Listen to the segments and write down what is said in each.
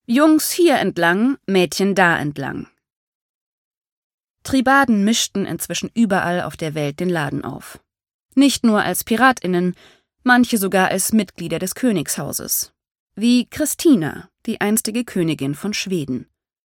Jungs hier entlang, Mädchen da entlang. Tribaden mischten inzwischen überall auf der Welt den Laden auf. Nicht nur als PiratInnen, manche sogar als Mitglieder des Königshauses. Wie Christina, die einstige Königin von Schweden.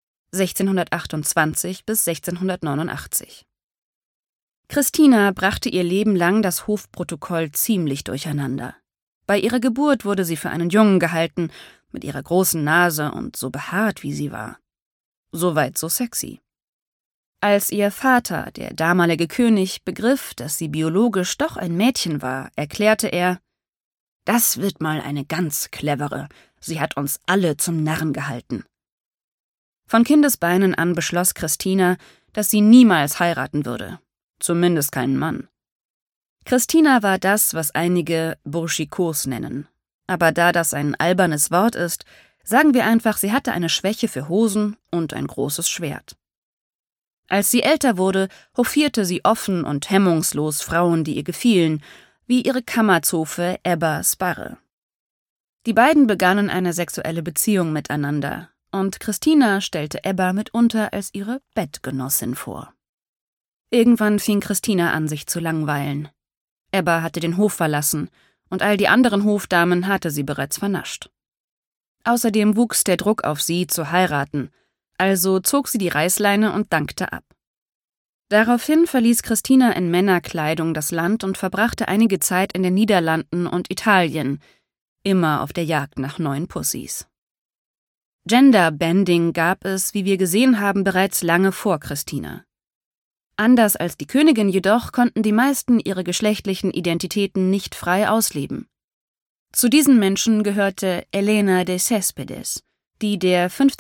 1628 bis 1689. Christina brachte ihr Leben lang das Hofprotokoll ziemlich durcheinander. Bei ihrer Geburt wurde sie für einen Jungen gehalten, mit ihrer großen Nase und so behaart wie sie war. Soweit so sexy. Als ihr Vater, der damalige König, begriff, dass sie biologisch doch ein Mädchen war, erklärte er: »Das wird mal eine ganz clevere. Sie hat uns alle zum Narren gehalten.« Von Kindesbeinen an beschloss Christina, dass sie niemals heiraten würde. Zumindest keinen Mann. Christina war das, was einige Burschikos nennen. Aber da das ein albernes Wort ist, sagen wir einfach, sie hatte eine Schwäche für Hosen und ein großes Schwert. Als sie älter wurde, hofierte sie offen und hemmungslos Frauen, die ihr gefielen, wie ihre Kammerzofe Ebba Sparre. Die beiden begannen eine sexuelle Beziehung miteinander, und Christina stellte Ebba mitunter als ihre Bettgenossin vor. Irgendwann fing Christina an, sich zu langweilen. Ebba hatte den Hof verlassen, und all die anderen Hofdamen hatte sie bereits vernascht. Außerdem wuchs der Druck auf sie, zu heiraten, also zog sie die Reißleine und dankte ab. Daraufhin verließ Christina in Männerkleidung das Land und verbrachte einige Zeit in den Niederlanden und Italien, immer auf der Jagd nach neuen Pussys. Gender-Bending gab es, wie wir gesehen haben, bereits lange vor Christina. Anders als die Königin jedoch konnten die meisten ihre geschlechtlichen Identitäten nicht frei ausleben. Zu diesen Menschen gehörte Elena de Céspedes, die der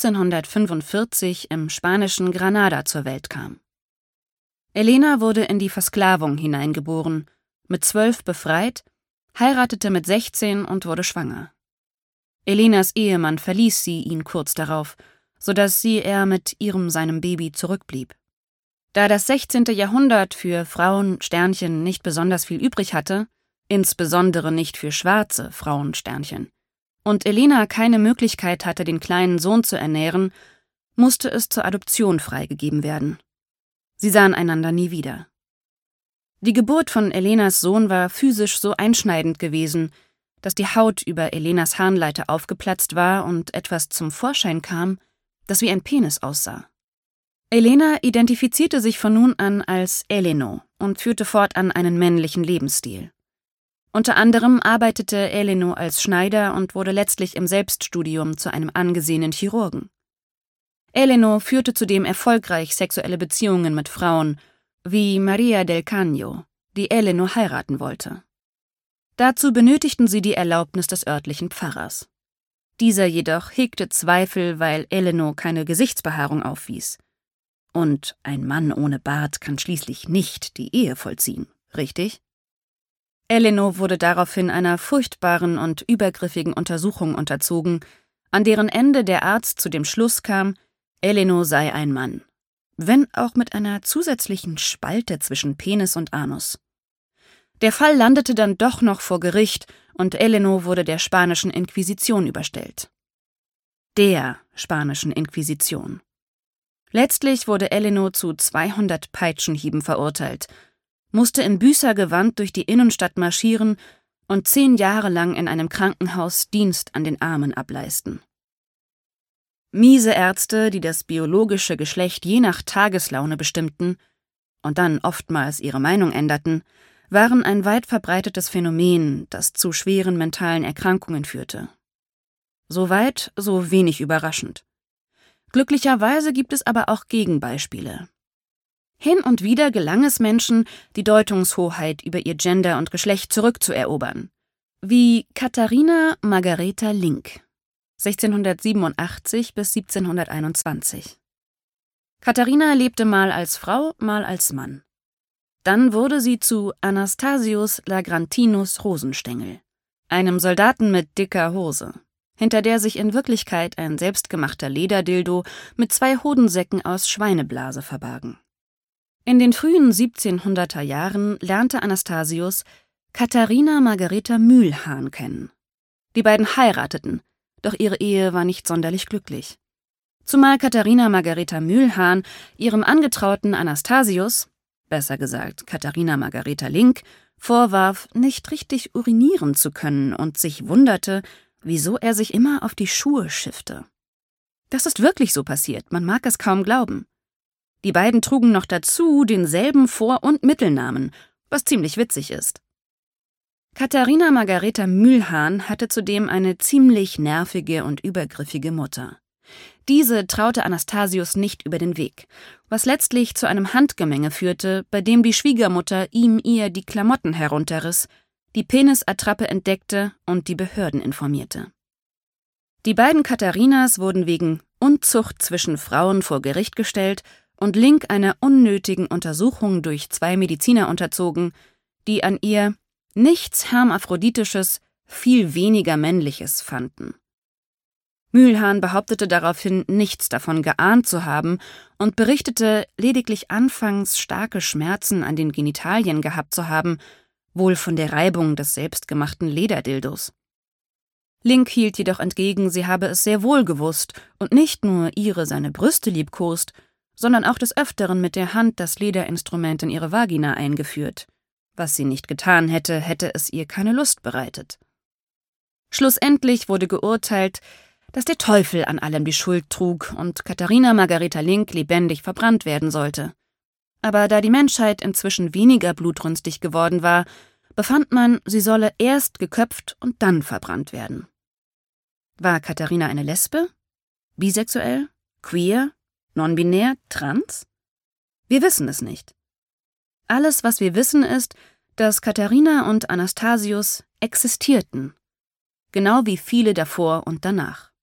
1545 im spanischen Granada zur Welt kam. Elena wurde in die Versklavung hineingeboren, mit 12 befreit, heiratete mit 16 und wurde schwanger. Elenas Ehemann verließ ihn kurz darauf, sodass er mit seinem Baby zurückblieb. Da das 16. Jahrhundert für Frauen Sternchen nicht besonders viel übrig hatte, insbesondere nicht für schwarze Frauen Sternchen, und Elena keine Möglichkeit hatte, den kleinen Sohn zu ernähren, musste es zur Adoption freigegeben werden. Sie sahen einander nie wieder. Die Geburt von Elenas Sohn war physisch so einschneidend gewesen, dass die Haut über Elenas Harnleite aufgeplatzt war und etwas zum Vorschein kam, das wie ein Penis aussah. Elena identifizierte sich von nun an als Eleno und führte fortan einen männlichen Lebensstil. Unter anderem arbeitete Eleno als Schneider und wurde letztlich im Selbststudium zu einem angesehenen Chirurgen. Eleno führte zudem erfolgreich sexuelle Beziehungen mit Frauen, wie Maria del Cagno, die Eleno heiraten wollte. Dazu benötigten sie die Erlaubnis des örtlichen Pfarrers. Dieser jedoch hegte Zweifel, weil Eleno keine Gesichtsbehaarung aufwies. Und ein Mann ohne Bart kann schließlich nicht die Ehe vollziehen, richtig? Eleno wurde daraufhin einer furchtbaren und übergriffigen Untersuchung unterzogen, an deren Ende der Arzt zu dem Schluss kam, Eleno sei ein Mann, wenn auch mit einer zusätzlichen Spalte zwischen Penis und Anus. Der Fall landete dann doch noch vor Gericht und Eleno wurde der spanischen Inquisition überstellt. Der spanischen Inquisition. Letztlich wurde Eleno zu 200 Peitschenhieben verurteilt, musste in Büßergewand durch die Innenstadt marschieren und 10 Jahre lang in einem Krankenhaus Dienst an den Armen ableisten. Miese Ärzte, die das biologische Geschlecht je nach Tageslaune bestimmten und dann oftmals ihre Meinung änderten, waren ein weit verbreitetes Phänomen, das zu schweren mentalen Erkrankungen führte. Soweit, so wenig überraschend. Glücklicherweise gibt es aber auch Gegenbeispiele. Hin und wieder gelang es Menschen, die Deutungshoheit über ihr Gender und Geschlecht zurückzuerobern, wie Katharina Margaretha Link, 1687 bis 1721. Katharina lebte mal als Frau, mal als Mann. Dann wurde sie zu Anastasius Lagrantinus Rosenstengel, einem Soldaten mit dicker Hose, hinter der sich in Wirklichkeit ein selbstgemachter Lederdildo mit 2 Hodensäcken aus Schweineblase verbargen. In den frühen 1700er Jahren lernte Anastasius Katharina Margaretha Mühlhahn kennen. Die beiden heirateten, doch ihre Ehe war nicht sonderlich glücklich. Zumal Katharina Margareta Mülhahn ihrem Angetrauten Anastasius, besser gesagt Katharina Margareta Link, vorwarf, nicht richtig urinieren zu können und sich wunderte, wieso er sich immer auf die Schuhe schiffte. Das ist wirklich so passiert, man mag es kaum glauben. Die beiden trugen noch dazu denselben Vor- und Mittelnamen, was ziemlich witzig ist. Katharina Margareta Mülhahn hatte zudem eine ziemlich nervige und übergriffige Mutter. Diese traute Anastasius nicht über den Weg, was letztlich zu einem Handgemenge führte, bei dem die Schwiegermutter ihm eher die Klamotten herunterriss, die Penisattrappe entdeckte und die Behörden informierte. Die beiden Katharinas wurden wegen Unzucht zwischen Frauen vor Gericht gestellt und Link einer unnötigen Untersuchung durch 2 Mediziner unterzogen, die an ihr nichts Hermaphroditisches, viel weniger Männliches fanden. Mülhahn behauptete daraufhin, nichts davon geahnt zu haben und berichtete, lediglich anfangs starke Schmerzen an den Genitalien gehabt zu haben, wohl von der Reibung des selbstgemachten Lederdildos. Link hielt jedoch entgegen, sie habe es sehr wohl gewusst und nicht nur seine Brüste liebkost, sondern auch des Öfteren mit der Hand das Lederinstrument in ihre Vagina eingeführt. Was sie nicht getan hätte, hätte es ihr keine Lust bereitet. Schlussendlich wurde geurteilt, dass der Teufel an allem die Schuld trug und Katharina Margareta Link lebendig verbrannt werden sollte. Aber da die Menschheit inzwischen weniger blutrünstig geworden war, befand man, sie solle erst geköpft und dann verbrannt werden. War Katharina eine Lesbe? Bisexuell? Queer? Non-binär? Trans? Wir wissen es nicht. Alles, was wir wissen, ist, dass Katharina und Anastasius existierten, genau wie viele davor und danach.